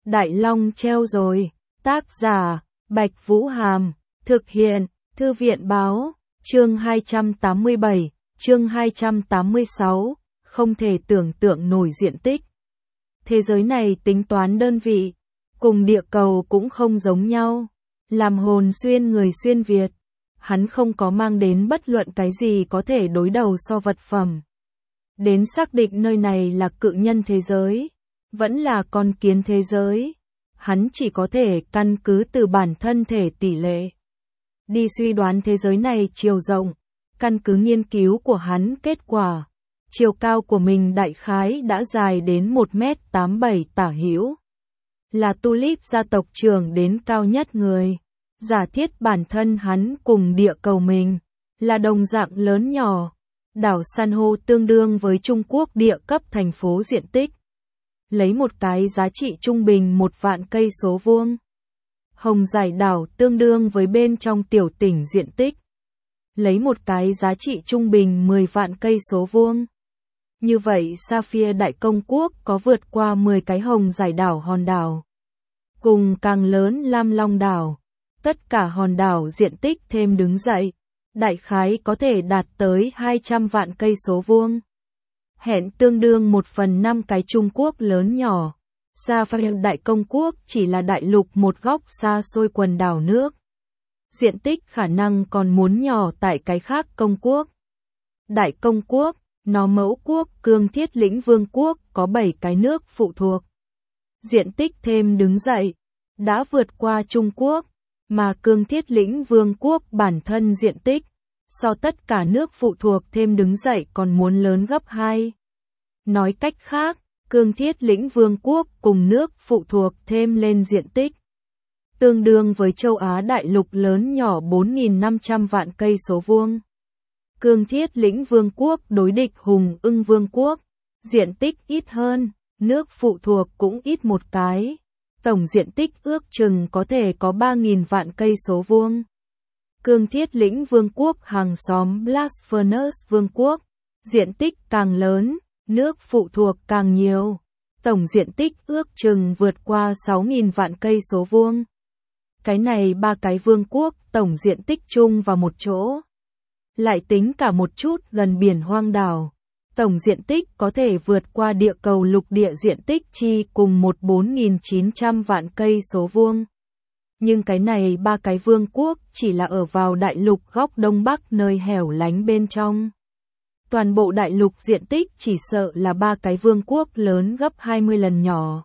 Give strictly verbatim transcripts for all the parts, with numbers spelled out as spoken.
Đại Long treo rồi. Tác giả, Bạch Vũ Hàm. Thực hiện, Thư viện Báo. Chương hai trăm tám mươi bảy, chương hai trăm tám mươi sáu. Không thể tưởng tượng nổi diện tích. Thế giới này tính toán đơn vị, cùng địa cầu cũng không giống nhau. Làm hồn xuyên người xuyên Việt, hắn không có mang đến bất luận cái gì có thể đối đầu so vật phẩm. Đến xác định nơi này là cự nhân thế giới, vẫn là con kiến thế giới, hắn chỉ có thể căn cứ từ bản thân thể tỷ lệ đi suy đoán thế giới này chiều rộng. Căn cứ nghiên cứu của hắn kết quả, chiều cao của mình đại khái đã dài đến một mét tám mươi bảy tả hữu. Là Tulip gia tộc trưởng đến cao nhất người. Giả thiết bản thân hắn cùng địa cầu mình là đồng dạng lớn nhỏ. Đảo san hô tương đương với Trung Quốc địa cấp thành phố diện tích. Lấy một cái giá trị trung bình một vạn cây số vuông. Hồng Giải đảo tương đương với bên trong tiểu tỉnh diện tích. Lấy một cái giá trị trung bình mười vạn cây số vuông. Như vậy Sapphire Đại Công Quốc có vượt qua mười cái Hồng Giải đảo hòn đảo. Cùng càng lớn Lam Long đảo. Tất cả hòn đảo diện tích thêm đứng dậy, đại khái có thể đạt tới hai trăm vạn cây số vuông. Hẹn tương đương một phần năm cái Trung Quốc lớn nhỏ. Sapphire Đại Công Quốc chỉ là đại lục một góc xa xôi quần đảo nước. Diện tích khả năng còn muốn nhỏ tại cái khác công quốc. Đại Công Quốc, nó mẫu quốc Cương Thiết Lĩnh Vương quốc có bảy cái nước phụ thuộc. Diện tích thêm đứng dậy, đã vượt qua Trung Quốc, mà Cương Thiết Lĩnh Vương quốc bản thân diện tích, so tất cả nước phụ thuộc thêm đứng dậy còn muốn lớn gấp hai. Nói cách khác, Cương Thiết Lĩnh Vương quốc cùng nước phụ thuộc thêm lên diện tích, tương đương với châu Á đại lục lớn nhỏ bốn nghìn năm trăm vạn cây số vuông. Cương Thiết Lĩnh Vương quốc đối địch Hùng Ưng Vương quốc, diện tích ít hơn, nước phụ thuộc cũng ít một cái. Tổng diện tích ước chừng có thể có ba nghìn vạn cây số vuông. Cương Thiết Lĩnh Vương quốc hàng xóm Blast Furnace Vương quốc, diện tích càng lớn, nước phụ thuộc càng nhiều. Tổng diện tích ước chừng vượt qua sáu nghìn vạn cây số vuông. Cái này ba cái vương quốc tổng diện tích chung vào một chỗ. Lại tính cả một chút gần biển hoang đảo. Tổng diện tích có thể vượt qua địa cầu lục địa diện tích chi cùng một bốn nghìn chín trăm vạn cây số vuông. Nhưng cái này ba cái vương quốc chỉ là ở vào đại lục góc đông bắc nơi hẻo lánh bên trong. Toàn bộ đại lục diện tích chỉ sợ là ba cái vương quốc lớn gấp hai mươi lần nhỏ.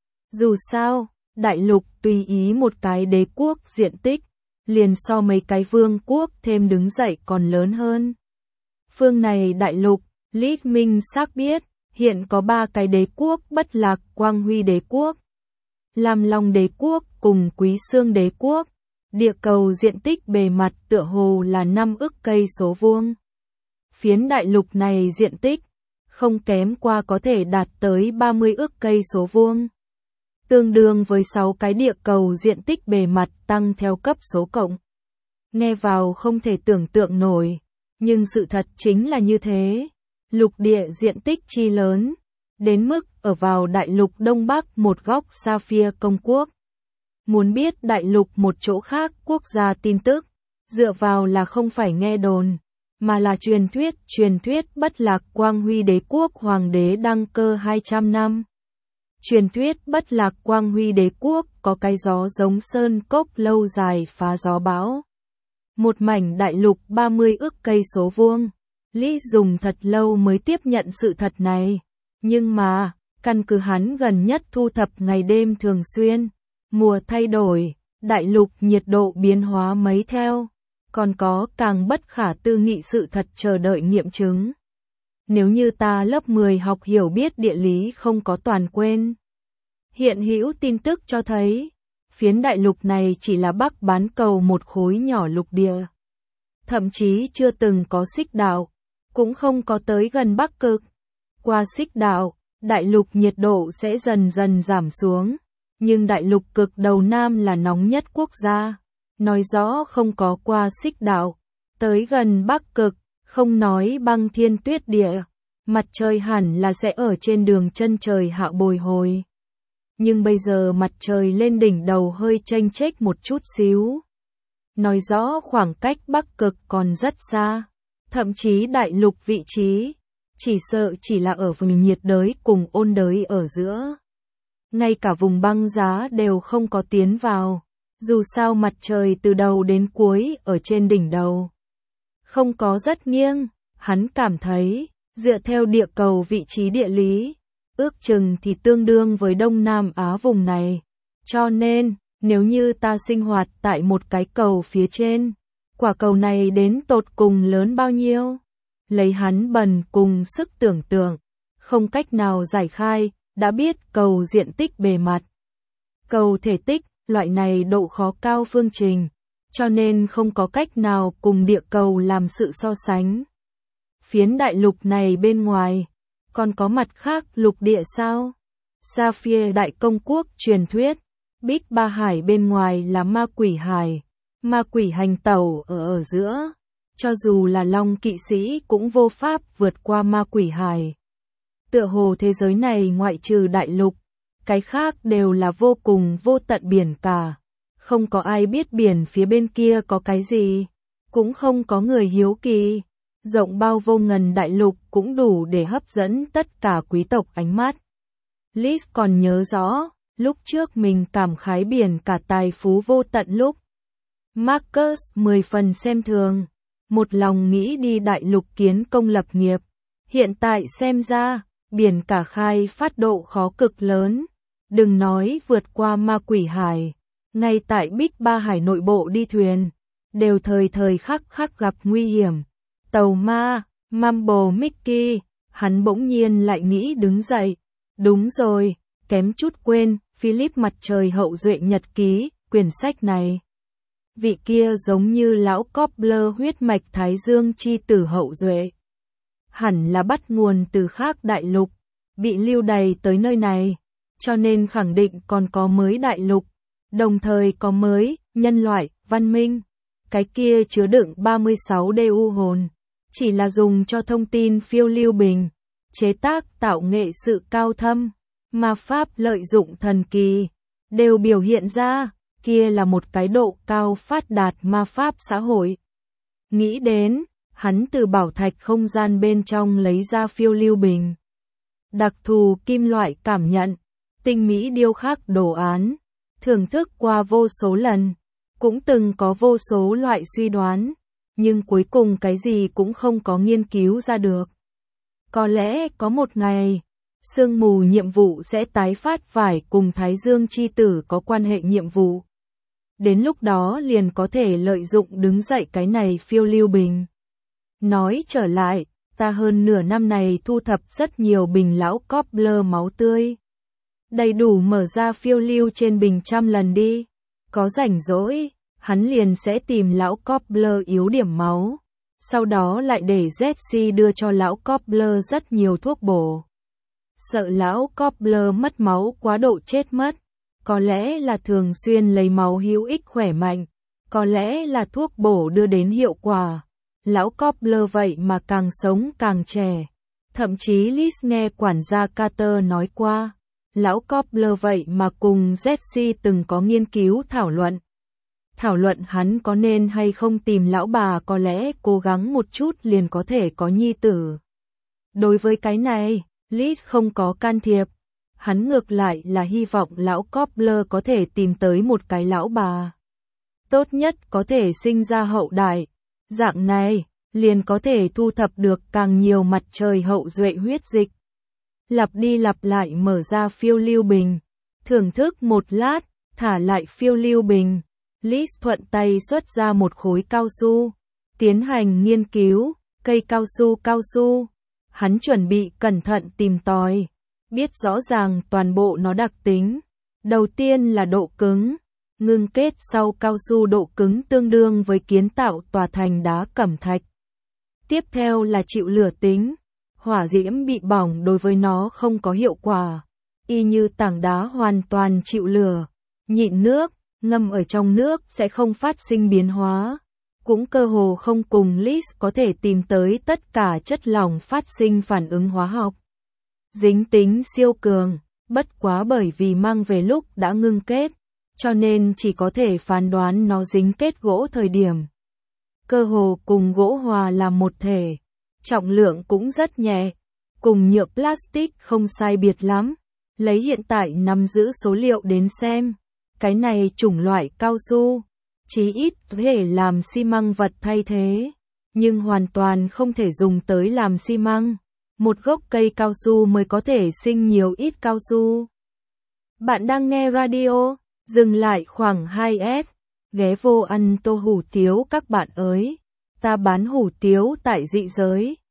Dù sao, đại lục tùy ý một cái đế quốc diện tích, liền so mấy cái vương quốc thêm đứng dậy còn lớn hơn. Phương này đại lục, Lý Minh xác biết, hiện có ba cái đế quốc bất lạc Quang Huy đế quốc, Lam Long đế quốc cùng Quý Xương đế quốc. Địa cầu diện tích bề mặt tựa hồ là năm ức cây số vuông. Phiến đại lục này diện tích, không kém qua có thể đạt tới ba mươi ức cây số vuông. Tương đương với sáu cái địa cầu diện tích bề mặt tăng theo cấp số cộng. Nghe vào không thể tưởng tượng nổi, nhưng sự thật chính là như thế. Lục địa diện tích chi lớn, đến mức ở vào đại lục Đông Bắc một góc Sapphire Công Quốc. Muốn biết đại lục một chỗ khác quốc gia tin tức, dựa vào là không phải nghe đồn, mà là truyền thuyết, truyền thuyết bất lạc Quang Huy đế quốc hoàng đế đăng cơ hai trăm năm. Truyền thuyết bất lạc Quang Huy đế quốc có cái gió giống sơn cốc lâu dài phá gió bão. Một mảnh đại lục ba mươi ức cây số vuông. Lý dùng thật lâu mới tiếp nhận sự thật này, nhưng mà, căn cứ hắn gần nhất thu thập ngày đêm thường xuyên, mùa thay đổi, đại lục nhiệt độ biến hóa mấy theo, còn có càng bất khả tư nghị sự thật chờ đợi nghiệm chứng. Nếu như ta lớp mười học hiểu biết địa lý không có toàn quên. Hiện hữu tin tức cho thấy, phiến đại lục này chỉ là Bắc bán cầu một khối nhỏ lục địa. Thậm chí chưa từng có xích đạo. Cũng không có tới gần Bắc Cực. Qua xích đạo, đại lục nhiệt độ sẽ dần dần giảm xuống, nhưng đại lục cực đầu Nam là nóng nhất quốc gia. Nói rõ không có qua xích đạo, tới gần Bắc Cực, không nói băng thiên tuyết địa, mặt trời hẳn là sẽ ở trên đường chân trời hạ bồi hồi. nhưng bây giờ mặt trời lên đỉnh đầu hơi chênh chếch một chút xíu. Nói rõ khoảng cách Bắc Cực còn rất xa, thậm chí đại lục vị trí, chỉ sợ chỉ là ở vùng nhiệt đới cùng ôn đới ở giữa. Ngay cả vùng băng giá đều không có tiến vào, dù sao mặt trời từ đầu đến cuối ở trên đỉnh đầu. Không có rất nghiêng, hắn cảm thấy, dựa theo địa cầu vị trí địa lý, ước chừng thì tương đương với Đông Nam Á vùng này. Cho nên, nếu như ta sinh hoạt tại một cái cầu phía trên, quả cầu này đến tột cùng lớn bao nhiêu? Lấy hắn bần cùng sức tưởng tượng, không cách nào giải khai, đã biết cầu diện tích bề mặt. Cầu thể tích, loại này độ khó cao phương trình, cho nên không có cách nào cùng địa cầu làm sự so sánh. Phiến đại lục này bên ngoài, còn có mặt khác lục địa sao? Sapphire đại công quốc truyền thuyết, Big Ba Hải bên ngoài là ma quỷ hải, ma quỷ hành tẩu ở ở giữa, cho dù là Long kỵ sĩ cũng vô pháp vượt qua ma quỷ hải. Tựa hồ thế giới này ngoại trừ đại lục, cái khác đều là vô cùng vô tận biển cả, không có ai biết biển phía bên kia có cái gì, cũng không có người hiếu kỳ. Rộng bao vô ngần đại lục cũng đủ để hấp dẫn tất cả quý tộc ánh mắt. Liz còn nhớ rõ, lúc trước mình cảm khái biển cả tài phú vô tận lúc. Marcus mười phần xem thường, một lòng nghĩ đi đại lục kiến công lập nghiệp. Hiện tại xem ra, biển cả khai phát độ khó cực lớn. Đừng nói vượt qua ma quỷ hải, ngay tại Big Ba Hải nội bộ đi thuyền, đều thời thời khắc khắc gặp nguy hiểm. Tàu ma, Mambo Mickey, hắn bỗng nhiên lại nghĩ đứng dậy. Đúng rồi, kém chút quên, Philip mặt trời hậu duệ nhật ký, quyển sách này. Vị kia giống như lão Cobbler huyết mạch Thái Dương chi tử hậu duệ. Hẳn là bắt nguồn từ khác đại lục, bị lưu đày tới nơi này, cho nên khẳng định còn có mới đại lục, đồng thời có mới, nhân loại, văn minh. Cái kia chứa đựng ba mươi sáu đê u hồn. Chỉ là dùng cho thông tin phiêu lưu bình, chế tác tạo nghệ sự cao thâm, ma pháp lợi dụng thần kỳ, đều biểu hiện ra, kia là một cái độ cao phát đạt ma pháp xã hội. Nghĩ đến, hắn từ bảo thạch không gian bên trong lấy ra phiêu lưu bình. Đặc thù kim loại cảm nhận, tinh mỹ điêu khắc đồ án, thưởng thức qua vô số lần, cũng từng có vô số loại suy đoán. Nhưng cuối cùng cái gì cũng không có nghiên cứu ra được. Có lẽ có một ngày, sương mù nhiệm vụ sẽ tái phát phải cùng Thái Dương chi tử có quan hệ nhiệm vụ. Đến lúc đó liền có thể lợi dụng đứng dậy cái này phiêu lưu bình. Nói trở lại, ta hơn nửa năm này thu thập rất nhiều bình lão Cobbler máu tươi. Đầy đủ mở ra phiêu lưu trên bình trăm lần đi. Có rảnh rỗi, hắn liền sẽ tìm lão Cobbler yếu điểm máu, sau đó lại để Jesse đưa cho lão Cobbler rất nhiều thuốc bổ. Sợ lão Cobbler mất máu quá độ chết mất, có lẽ là thường xuyên lấy máu hữu ích khỏe mạnh, có lẽ là thuốc bổ đưa đến hiệu quả. Lão Cobbler vậy mà càng sống càng trẻ. Thậm chí Liz nghe quản gia Carter nói qua, lão Cobbler vậy mà cùng Jesse từng có nghiên cứu thảo luận. Thảo luận hắn có nên hay không tìm lão bà, có lẽ cố gắng một chút liền có thể có nhi tử. Đối với cái này, Liz không có can thiệp. Hắn ngược lại là hy vọng lão Cobbler có thể tìm tới một cái lão bà. Tốt nhất có thể sinh ra hậu đại. Dạng này, liền có thể thu thập được càng nhiều mặt trời hậu duệ huyết dịch. Lặp đi lặp lại mở ra phiêu lưu bình. Thưởng thức một lát, thả lại phiêu lưu bình. Liz thuận tay xuất ra một khối cao su, tiến hành nghiên cứu, cây cao su cao su. Hắn chuẩn bị cẩn thận tìm tòi, biết rõ ràng toàn bộ nó đặc tính. Đầu tiên là độ cứng, ngưng kết sau cao su độ cứng tương đương với kiến tạo tòa thành đá cẩm thạch. Tiếp theo là chịu lửa tính, hỏa diễm bị bỏng đối với nó không có hiệu quả, y như tảng đá hoàn toàn chịu lửa, nhịn nước. Ngâm ở trong nước sẽ không phát sinh biến hóa, cũng cơ hồ không cùng Liz có thể tìm tới tất cả chất lỏng phát sinh phản ứng hóa học. Dính tính siêu cường, Bất quá bởi vì mang về lúc đã ngưng kết, cho nên chỉ có thể phán đoán nó dính kết gỗ thời điểm. Cơ hồ cùng gỗ hòa làm một thể, trọng lượng cũng rất nhẹ, cùng nhựa plastic không sai biệt lắm. Lấy hiện tại nắm giữ số liệu đến xem, cái này chủng loại cao su, chí ít có thể làm xi măng vật thay thế, nhưng hoàn toàn không thể dùng tới làm xi măng. Một gốc cây cao su mới có thể sinh nhiều ít cao su. Bạn đang nghe radio, dừng lại khoảng hai s, ghé vô ăn tô hủ tiếu các bạn ơi. Ta bán hủ tiếu tại dị giới.